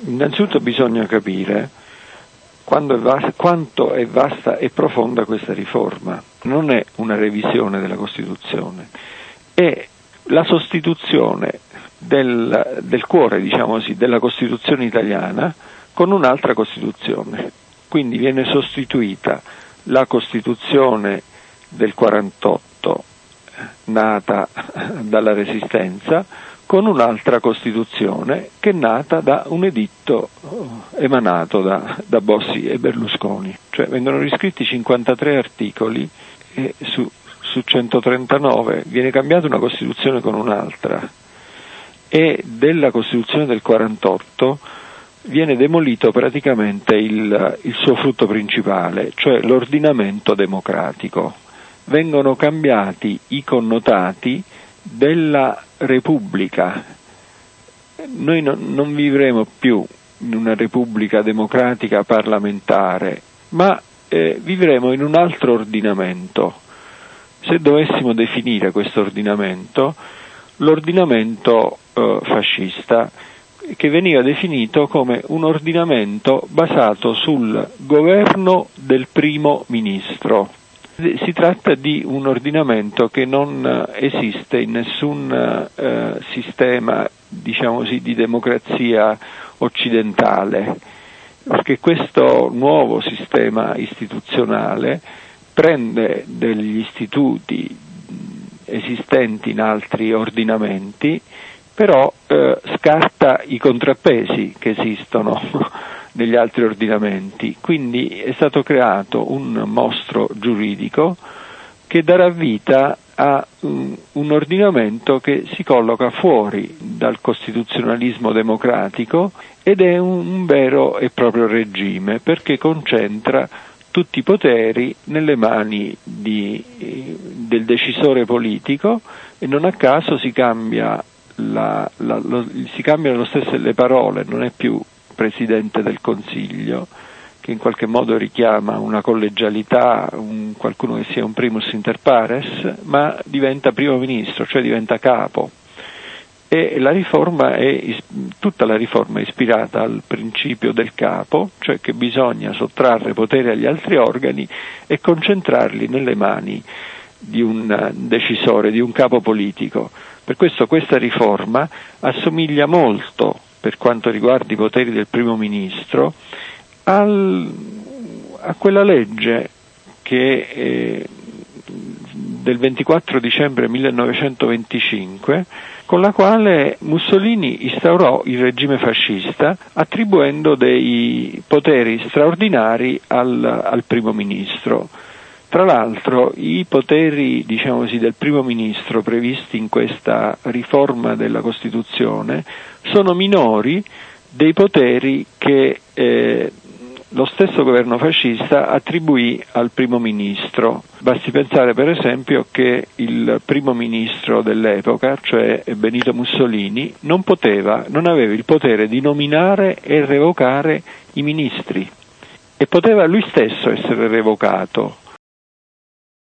Innanzitutto bisogna capire quanto è vasta e profonda questa riforma. Non è una revisione della Costituzione, è la sostituzione del cuore, diciamo così, della Costituzione italiana con un'altra Costituzione. Quindi viene sostituita la Costituzione del 48, nata dalla Resistenza, con un'altra Costituzione che è nata da un editto emanato da Bossi e Berlusconi. Cioè vengono riscritti 53 articoli e su 139 viene cambiata una Costituzione con un'altra, e della Costituzione del 48 viene demolito praticamente il suo frutto principale, cioè l'ordinamento democratico. Vengono cambiati i connotati della Repubblica. Noi non vivremo più in una Repubblica democratica parlamentare, ma vivremo in un altro ordinamento. Se dovessimo definire questo ordinamento, l'ordinamento fascista, che veniva definito come un ordinamento basato sul governo del primo ministro. Si tratta di un ordinamento che non esiste in nessun sistema, diciamo così, di democrazia occidentale, perché questo nuovo sistema istituzionale prende degli istituti esistenti in altri ordinamenti, però scarta i contrappesi che esistono negli altri ordinamenti. Quindi è stato creato un mostro giuridico che darà vita a un ordinamento che si colloca fuori dal costituzionalismo democratico ed è un vero e proprio regime, perché concentra tutti i poteri nelle mani del decisore politico, e non a caso si cambiano lo stesso le parole, non è più Presidente del Consiglio, che in qualche modo richiama una collegialità, qualcuno che sia un primus inter pares, ma diventa Primo Ministro, cioè diventa capo. E tutta la riforma è ispirata al principio del capo, cioè che bisogna sottrarre potere agli altri organi e concentrarli nelle mani di un decisore, di un capo politico. Per questo questa riforma assomiglia molto, per quanto riguarda i poteri del primo ministro, a quella legge che del 24 dicembre 1925, con la quale Mussolini instaurò il regime fascista, attribuendo dei poteri straordinari al primo ministro. Tra l'altro i poteri, diciamo così, del primo ministro previsti in questa riforma della Costituzione sono minori dei poteri che lo stesso governo fascista attribuì al primo ministro. Basti pensare per esempio che il primo ministro dell'epoca, cioè Benito Mussolini, non aveva il potere di nominare e revocare i ministri, e poteva lui stesso essere revocato.